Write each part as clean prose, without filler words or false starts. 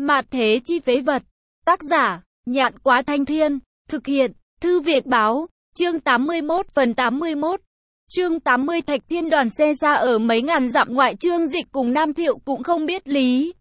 Mạt thế chi phế vật. Tác giả, Nhạn Quá Thanh Thiên. Thực hiện, Thư Việt Báo. Chương 81 phần 81. Chương 80 Thạch Thiên đoàn xe ra ở mấy ngàn dặm ngoại. Trương Dịch cùng Nam Thiệu cũng không biết lý.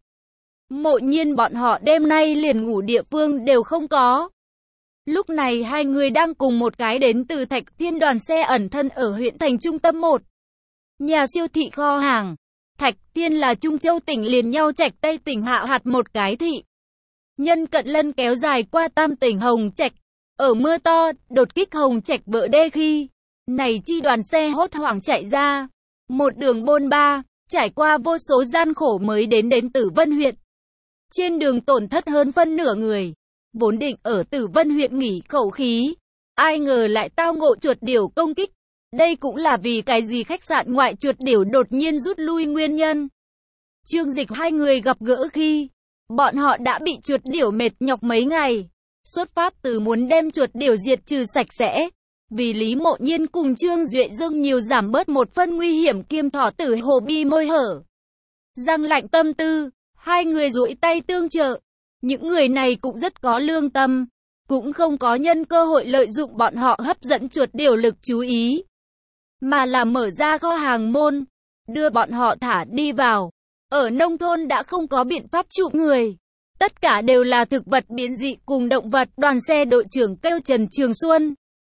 Mộ Nhiên bọn họ đêm nay liền ngủ địa phương đều không có. Lúc này hai người đang cùng một cái đến từ Thạch Thiên đoàn xe ẩn thân ở huyện thành trung tâm một nhà siêu thị kho hàng. Thạch Thiên là Trung Châu tỉnh liền nhau Trạch Tây tỉnh Hạ Hạt một cái thị. Nhân cận lân kéo dài qua tam tỉnh Hồng Trạch. Ở mưa to, đột kích Hồng Trạch vỡ đê khi này chi đoàn xe hốt hoảng chạy ra. Một đường bôn ba, trải qua vô số gian khổ mới đến Tử Vân huyện. Trên đường tổn thất hơn phân nửa người. Vốn định ở Tử Vân huyện nghỉ khẩu khí. Ai ngờ lại tao ngộ chuột điểu công kích. Đây cũng là vì cái gì khách sạn ngoại chuột điểu đột nhiên rút lui nguyên nhân. Trương Dịch hai người gặp gỡ khi bọn họ đã bị chuột điểu mệt nhọc mấy ngày. Xuất phát từ muốn đem chuột điểu diệt trừ sạch sẽ. Vì Lý Mộ Nhiên cùng Trương Duệ Dương nhiều giảm bớt một phân nguy hiểm kiêm thỏ tử hồ bi môi hở. Răng lạnh tâm tư, hai người duỗi tay tương trợ. Những người này cũng rất có lương tâm. Cũng không có nhân cơ hội lợi dụng bọn họ hấp dẫn chuột điểu lực chú ý. Mà là mở ra kho hàng môn. Đưa bọn họ thả đi vào. Ở nông thôn đã không có biện pháp trụ người. Tất cả đều là thực vật biến dị cùng động vật. Đoàn xe đội trưởng kêu Trần Trường Xuân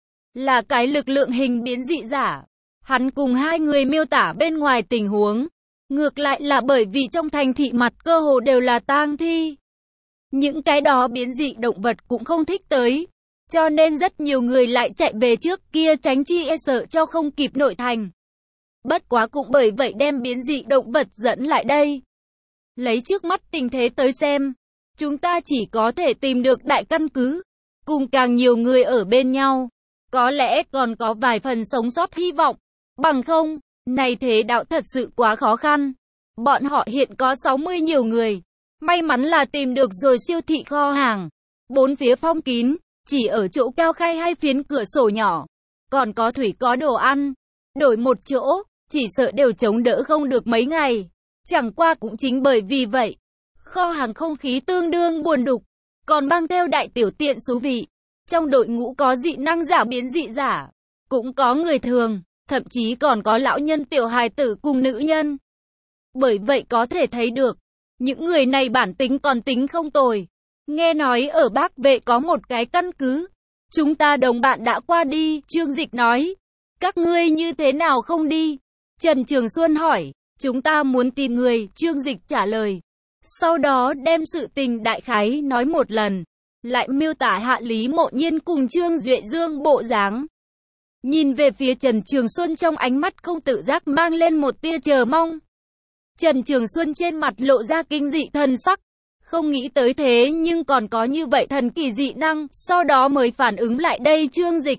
là cái lực lượng hình biến dị giả. Hắn cùng hai người miêu tả bên ngoài tình huống. Ngược lại là bởi vì trong thành thị mặt cơ hồ đều là tang thi. Những cái đó biến dị động vật cũng không thích tới. Cho nên rất nhiều người lại chạy về trước kia tránh chi e sợ cho không kịp nội thành. Bất quá cũng bởi vậy đem biến dị động vật dẫn lại đây. Lấy trước mắt tình thế tới xem. Chúng ta chỉ có thể tìm được đại căn cứ. Cùng càng nhiều người ở bên nhau. Có lẽ còn có vài phần sống sót hy vọng. Bằng không, này thế đạo thật sự quá khó khăn. Bọn họ hiện có 60 nhiều người. May mắn là tìm được rồi siêu thị kho hàng. Bốn phía phong kín. Chỉ ở chỗ cao khai hai phiến cửa sổ nhỏ. Còn có thủy có đồ ăn. Đổi một chỗ, chỉ sợ đều chống đỡ không được mấy ngày. Chẳng qua cũng chính bởi vì vậy. Kho hàng không khí tương đương buồn đục. Còn mang theo đại tiểu tiện số vị. Trong đội ngũ có dị năng giả biến dị giả. Cũng có người thường. Thậm chí còn có lão nhân tiểu hài tử cùng nữ nhân. Bởi vậy có thể thấy được. Những người này bản tính còn tính không tồi. Nghe nói ở Bắc Vệ có một cái căn cứ. Chúng ta đồng bạn đã qua đi, Trương Dịch nói. Các ngươi như thế nào không đi? Trần Trường Xuân hỏi. Chúng ta muốn tìm người, Trương Dịch trả lời. Sau đó đem sự tình đại khái nói một lần. Lại miêu tả hạ Lý Mộ Nhiên cùng Trương Duệ Dương bộ dáng. Nhìn về phía Trần Trường Xuân trong ánh mắt không tự giác mang lên một tia chờ mong. Trần Trường Xuân trên mặt lộ ra kinh dị thần sắc. Không nghĩ tới thế nhưng còn có như vậy thần kỳ dị năng, sau đó mới phản ứng lại đây Trương Dịch.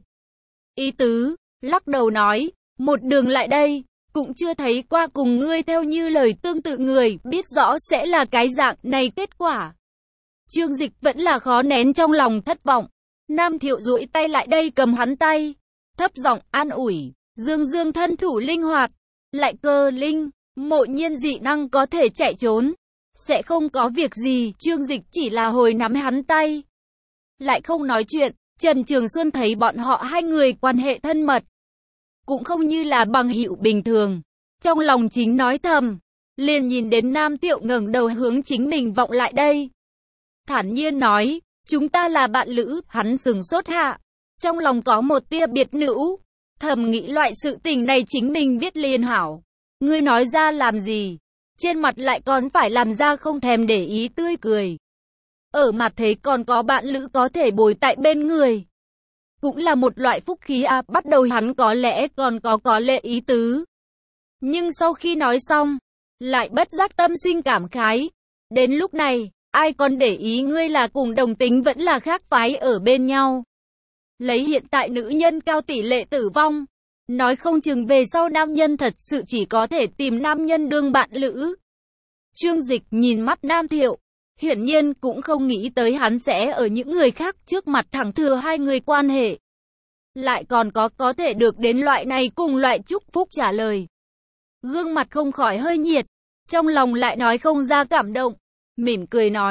Ý tứ, lắc đầu nói, một đường lại đây, cũng chưa thấy qua cùng ngươi theo như lời tương tự người, biết rõ sẽ là cái dạng này kết quả. Trương Dịch vẫn là khó nén trong lòng thất vọng. Nam Thiệu duỗi tay lại đây cầm hắn tay, thấp giọng an ủi, Dương Dương thân thủ linh hoạt, lại cơ linh, Mộ Nhiên dị năng có thể chạy trốn. Sẽ không có việc gì, Trương Dịch chỉ là hồi nắm hắn tay. Lại không nói chuyện, Trần Trường Xuân thấy bọn họ hai người quan hệ thân mật. Cũng không như là bằng hữu bình thường. Trong lòng chính nói thầm, liền nhìn đến Nam Thiệu ngẩng đầu hướng chính mình vọng lại đây. Thản nhiên nói, chúng ta là bạn lữ, hắn sừng sốt hạ. Trong lòng có một tia biệt nữ, thầm nghĩ loại sự tình này chính mình biết liền hảo. Ngươi nói ra làm gì? Trên mặt lại còn phải làm ra không thèm để ý tươi cười. Ở mặt thế còn có bạn lữ có thể bồi tại bên người. Cũng là một loại phúc khí à, bắt đầu hắn có lẽ còn có lệ ý tứ. Nhưng sau khi nói xong, lại bất giác tâm sinh cảm khái. Đến lúc này, ai còn để ý ngươi là cùng đồng tính vẫn là khác phái ở bên nhau. Lấy hiện tại nữ nhân cao tỷ lệ tử vong. Nói không chừng về sau nam nhân thật sự chỉ có thể tìm nam nhân đương bạn lữ. Trương Dịch nhìn mắt Nam Thiệu. Hiển nhiên cũng không nghĩ tới hắn sẽ ở những người khác trước mặt thẳng thừa hai người quan hệ. Lại còn có thể được đến loại này cùng loại chúc phúc trả lời. Gương mặt không khỏi hơi nhiệt. Trong lòng lại nói không ra cảm động. Mỉm cười nói,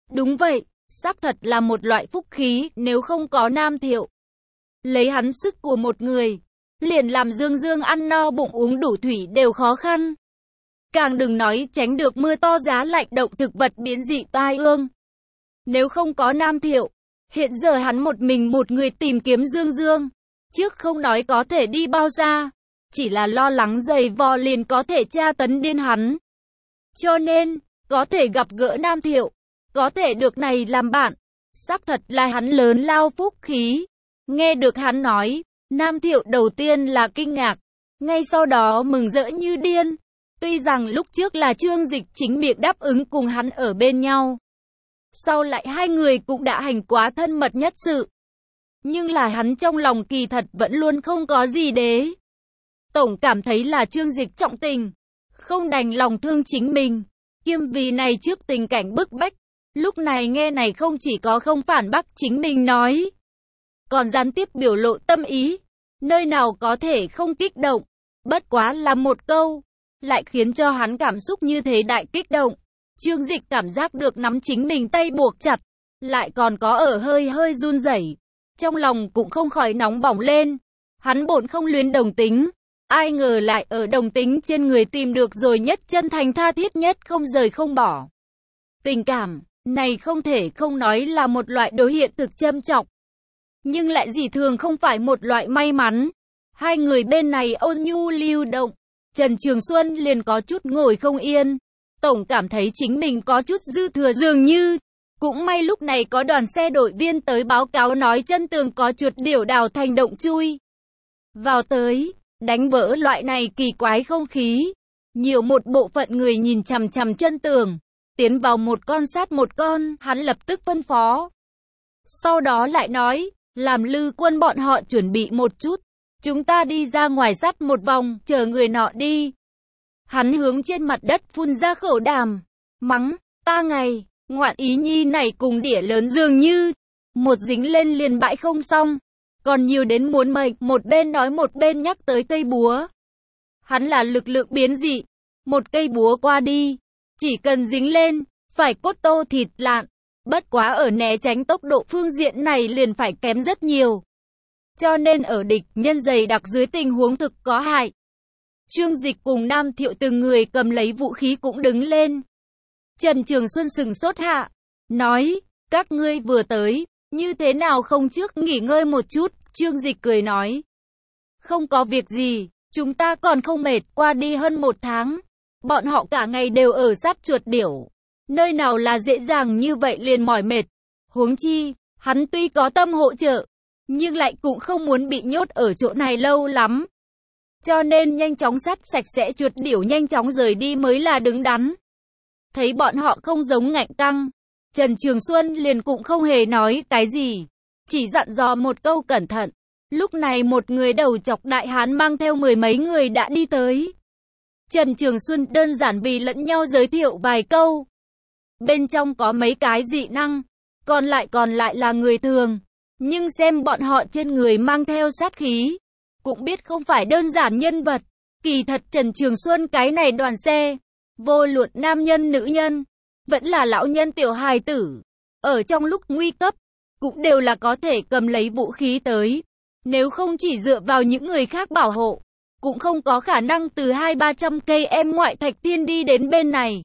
Đúng vậy, xác thật là một loại phúc khí, nếu không có Nam Thiệu. Lấy hắn sức của một người, liền làm Dương Dương ăn no bụng uống đủ thủy đều khó khăn. Càng đừng nói tránh được mưa to giá lạnh động thực vật biến dị tai ương. Nếu không có Nam Thiệu, hiện giờ hắn một mình một người tìm kiếm Dương Dương. Trước không nói có thể đi bao xa, chỉ là lo lắng giày vò liền có thể tra tấn điên hắn. Cho nên, có thể gặp gỡ Nam Thiệu, có thể được này làm bạn, xác thật là hắn lớn lao phúc khí. Nghe được hắn nói, Nam Thiệu đầu tiên là kinh ngạc, ngay sau đó mừng rỡ như điên. Tuy rằng lúc trước là Trương Dịch chính miệng đáp ứng cùng hắn ở bên nhau, sau lại hai người cũng đã hành quá thân mật nhất sự. Nhưng là hắn trong lòng kỳ thật vẫn luôn không có gì đế. Tổng cảm thấy là Trương Dịch trọng tình, không đành lòng thương chính mình, kiêm vì này trước tình cảnh bức bách. Lúc này nghe này không chỉ có không phản bác chính mình nói, còn gián tiếp biểu lộ tâm ý, nơi nào có thể không kích động. Bất quá là một câu, lại khiến cho hắn cảm xúc như thế đại kích động. Trương Dịch cảm giác được nắm chính mình tay buộc chặt, lại còn có ở hơi hơi run rẩy, trong lòng cũng không khỏi nóng bỏng lên. Hắn bổn không luyến đồng tính, ai ngờ lại ở đồng tính trên người tìm được rồi nhất chân thành tha thiết nhất không rời không bỏ. Tình cảm này không thể không nói là một loại đối hiện thực châm trọng, nhưng lại dị thường không phải một loại may mắn. Hai người bên này ôn nhu lưu động, Trần Trường Xuân liền có chút ngồi không yên, tổng cảm thấy chính mình có chút dư thừa dường như. Cũng may lúc này có đoàn xe đội viên tới báo cáo nói chân tường có chuột điểu đào thành động chui vào tới, đánh vỡ loại này kỳ quái không khí. Nhiều một bộ phận người nhìn chằm chằm chân tường, tiến vào một con sát một con, hắn lập tức phân phó. Sau đó lại nói, làm Lư Quân bọn họ chuẩn bị một chút, chúng ta đi ra ngoài sát một vòng, chờ người nọ đi. Hắn hướng trên mặt đất phun ra khẩu đàm, mắng, ta ngày, ngoạn ý nhi này cùng đĩa lớn dường như, một dính lên liền bãi không xong, còn nhiều đến muốn mệnh, một bên nói một bên nhắc tới cây búa. Hắn là lực lượng biến dị, một cây búa qua đi, chỉ cần dính lên, phải cốt tô thịt lạn, bất quá ở né tránh tốc độ phương diện này liền phải kém rất nhiều. Cho nên ở địch nhân dày đặc dưới tình huống thực có hại. Trương Dịch cùng Nam Thiệu từng người cầm lấy vũ khí cũng đứng lên. Trần Trường Xuân sừng sốt hạ, nói, các ngươi vừa tới, như thế nào không trước nghỉ ngơi một chút. Trương Dịch cười nói, không có việc gì, chúng ta còn không mệt, qua đi hơn một tháng. Bọn họ cả ngày đều ở sát chuột điểu, nơi nào là dễ dàng như vậy liền mỏi mệt. Huống chi, hắn tuy có tâm hỗ trợ, nhưng lại cũng không muốn bị nhốt ở chỗ này lâu lắm. Cho nên nhanh chóng sát sạch sẽ chuột điểu nhanh chóng rời đi mới là đứng đắn. Thấy bọn họ không giống ngạnh căng, Trần Trường Xuân liền cũng không hề nói cái gì, chỉ dặn dò một câu cẩn thận. Lúc này một người đầu chọc đại hán mang theo mười mấy người đã đi tới. Trần Trường Xuân đơn giản vì lẫn nhau giới thiệu vài câu. Bên trong có mấy cái dị năng, còn lại là người thường. Nhưng xem bọn họ trên người mang theo sát khí, cũng biết không phải đơn giản nhân vật. Kỳ thật Trần Trường Xuân cái này đoàn xe, vô luận nam nhân nữ nhân, vẫn là lão nhân tiểu hài tử, ở trong lúc nguy cấp, cũng đều là có thể cầm lấy vũ khí tới. Nếu không chỉ dựa vào những người khác bảo hộ, cũng không có khả năng từ 200-300 cây em ngoại Thạch Thiên đi đến bên này.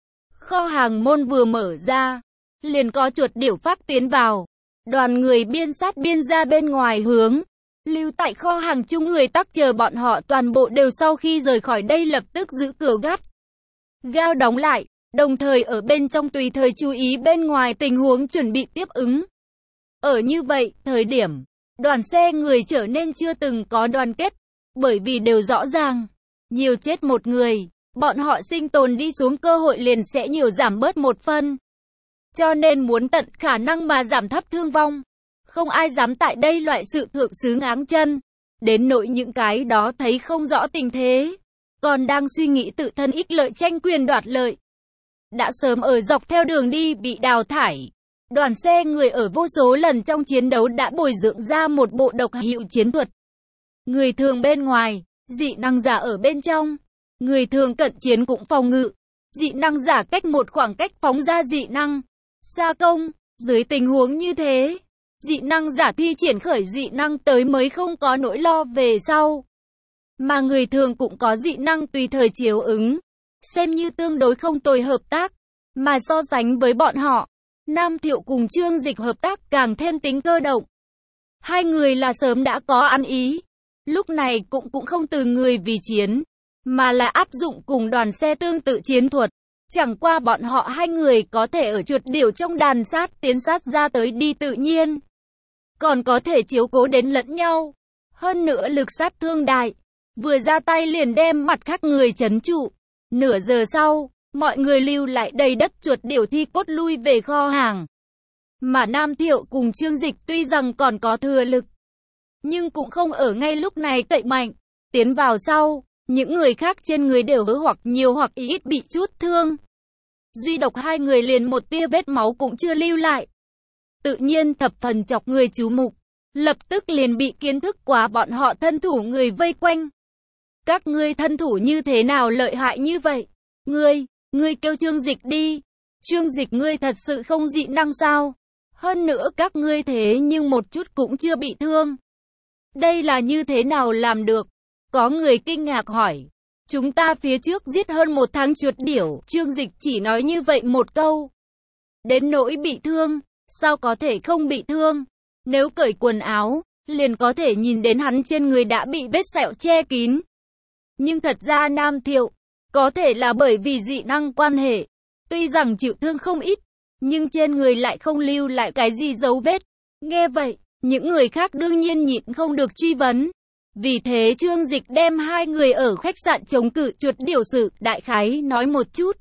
Kho hàng môn vừa mở ra, liền có chuột điểu phát tiến vào. Đoàn người biên sát biên ra bên ngoài hướng. Lưu tại kho hàng chung người tắc chờ bọn họ toàn bộ đều sau khi rời khỏi đây lập tức giữ cửa gắt gao đóng lại, đồng thời ở bên trong tùy thời chú ý bên ngoài tình huống chuẩn bị tiếp ứng. Ở như vậy, thời điểm, đoàn xe người trở nên chưa từng có đoàn kết, bởi vì đều rõ ràng, nhiều chết một người, bọn họ sinh tồn đi xuống cơ hội liền sẽ nhiều giảm bớt một phân. Cho nên muốn tận khả năng mà giảm thấp thương vong. Không ai dám tại đây loại sự thượng xứ ngáng chân. Đến nỗi những cái đó thấy không rõ tình thế, còn đang suy nghĩ tự thân ích lợi tranh quyền đoạt lợi, đã sớm ở dọc theo đường đi bị đào thải. Đoàn xe người ở vô số lần trong chiến đấu đã bồi dưỡng ra một bộ độc hữu chiến thuật. Người thường bên ngoài, dị năng giả ở bên trong. Người thường cận chiến cũng phòng ngự. Dị năng giả cách một khoảng cách phóng ra dị năng. Gia công, dưới tình huống như thế, dị năng giả thi triển khởi dị năng tới mới không có nỗi lo về sau. Mà người thường cũng có dị năng tùy thời chiếu ứng, xem như tương đối không tồi hợp tác. Mà so sánh với bọn họ, Nam Thiệu cùng Trương Dịch hợp tác càng thêm tính cơ động. Hai người là sớm đã có ăn ý, lúc này cũng không từ người vì chiến, mà là áp dụng cùng đoàn xe tương tự chiến thuật. Chẳng qua bọn họ hai người có thể ở chuột điểu trong đàn sát tiến sát ra tới đi tự nhiên, còn có thể chiếu cố đến lẫn nhau. Hơn nữa lực sát thương đại, vừa ra tay liền đem mặt khác người trấn trụ. Nửa giờ sau, mọi người lưu lại đầy đất chuột điểu thi cốt lui về kho hàng. Mà Nam Thiệu cùng Trương Dịch tuy rằng còn có thừa lực, nhưng cũng không ở ngay lúc này cậy mạnh. Tiến vào sau, những người khác trên người đều hoặc nhiều hoặc ít bị chút thương. Duy độc hai người liền một tia vết máu cũng chưa lưu lại. Tự nhiên thập phần chọc người chú mục, lập tức liền bị kiến thức quá bọn họ thân thủ người vây quanh. Các ngươi thân thủ như thế nào lợi hại như vậy? Ngươi kêu Trương Dịch đi. Trương Dịch ngươi thật sự không dị năng sao? Hơn nữa các ngươi thế nhưng một chút cũng chưa bị thương. Đây là như thế nào làm được? Có người kinh ngạc hỏi. Chúng ta phía trước giết hơn 1 tháng chuột điểu. Trương Dịch chỉ nói như vậy một câu. Đến nỗi bị thương, sao có thể không bị thương? Nếu cởi quần áo, liền có thể nhìn đến hắn trên người đã bị vết sẹo che kín. Nhưng thật ra Nam Thiệu, có thể là bởi vì dị năng quan hệ, tuy rằng chịu thương không ít, nhưng trên người lại không lưu lại cái gì dấu vết. Nghe vậy, những người khác đương nhiên nhịn không được truy vấn. Vì thế Trương Dịch đem hai người ở khách sạn chống cự chuột điểu sự đại khái nói một chút.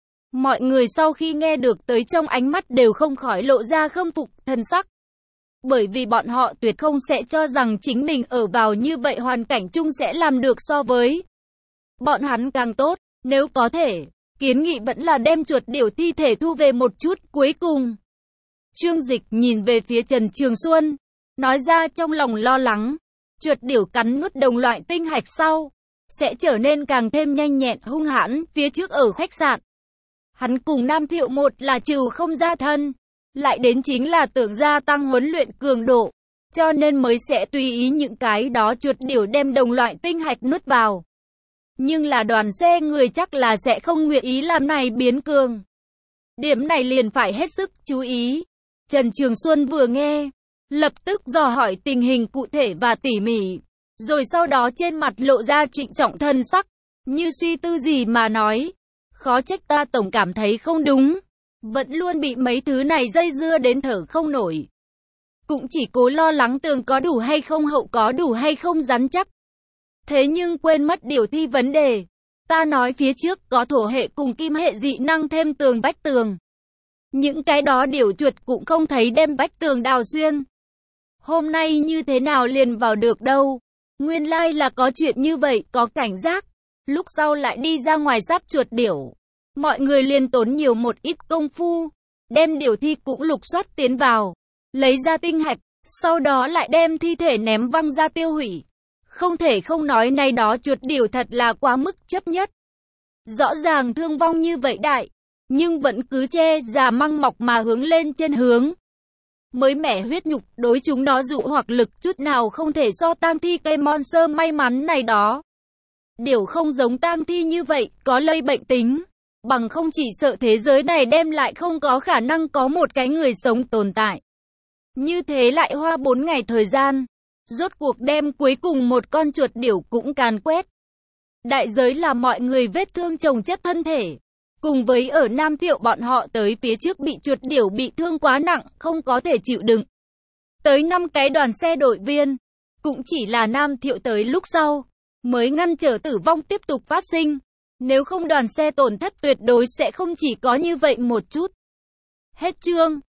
Mọi người sau khi nghe được tới trong ánh mắt đều không khỏi lộ ra khâm phục thần sắc. Bởi vì bọn họ tuyệt không sẽ cho rằng chính mình ở vào như vậy hoàn cảnh chung sẽ làm được so với bọn hắn càng tốt. Nếu có thể, kiến nghị vẫn là đem chuột điểu thi thể thu về một chút. Cuối cùng, Trương Dịch nhìn về phía Trần Trường Xuân, nói ra trong lòng lo lắng. Chuột điểu cắn nuốt đồng loại tinh hạch sau, sẽ trở nên càng thêm nhanh nhẹn hung hãn. Phía trước ở khách sạn, hắn cùng Nam Thiệu một là trừ không ra thân, lại đến chính là tưởng gia tăng huấn luyện cường độ, cho nên mới sẽ tùy ý những cái đó chuột điểu đem đồng loại tinh hạch nuốt vào. Nhưng là đoàn xe người chắc là sẽ không nguyện ý làm này biến cường. Điểm này liền phải hết sức chú ý. Trần Trường Xuân vừa nghe, lập tức dò hỏi tình hình cụ thể và tỉ mỉ, rồi sau đó trên mặt lộ ra trịnh trọng thân sắc, như suy tư gì mà nói. Khó trách ta tổng cảm thấy không đúng, vẫn luôn bị mấy thứ này dây dưa đến thở không nổi. Cũng chỉ cố lo lắng tường có đủ hay không, hậu có đủ hay không rắn chắc. Thế nhưng quên mất điều thi vấn đề. Ta nói phía trước có thổ hệ cùng kim hệ dị năng thêm tường vách tường. Những cái đó điểu chuột cũng không thấy đem vách tường đào xuyên. Hôm nay như thế nào liền vào được đâu. Nguyên lai là có chuyện như vậy, có cảnh giác. Lúc sau lại đi ra ngoài sát chuột điểu. Mọi người liền tốn nhiều một ít công phu. Đem điểu thi cũng lục soát tiến vào. Lấy ra tinh hạch. Sau đó lại đem thi thể ném văng ra tiêu hủy. Không thể không nói này đó chuột điểu thật là quá mức chấp nhất. Rõ ràng thương vong như vậy đại, nhưng vẫn cứ che già măng mọc mà hướng lên trên hướng. Mới mẻ huyết nhục đối chúng nó dụ hoặc lực chút nào không thể so tang thi cây monster may mắn này đó. Điểu không giống tang thi như vậy, có lây bệnh tính. Bằng không chỉ sợ thế giới này đem lại không có khả năng có một cái người sống tồn tại. Như thế lại hoa 4 ngày thời gian. Rốt cuộc đem cuối cùng một con chuột điểu cũng càn quét. Đại giới là mọi người vết thương chồng chất thân thể. Cùng với ở Nam Thiệu bọn họ tới phía trước bị chuột điểu bị thương quá nặng, không có thể chịu đựng. Tới 5 cái đoàn xe đội viên. Cũng chỉ là Nam Thiệu tới lúc sau, mới ngăn trở tử vong tiếp tục phát sinh. Nếu không đoàn xe tổn thất tuyệt đối sẽ không chỉ có như vậy một chút. Hết chương.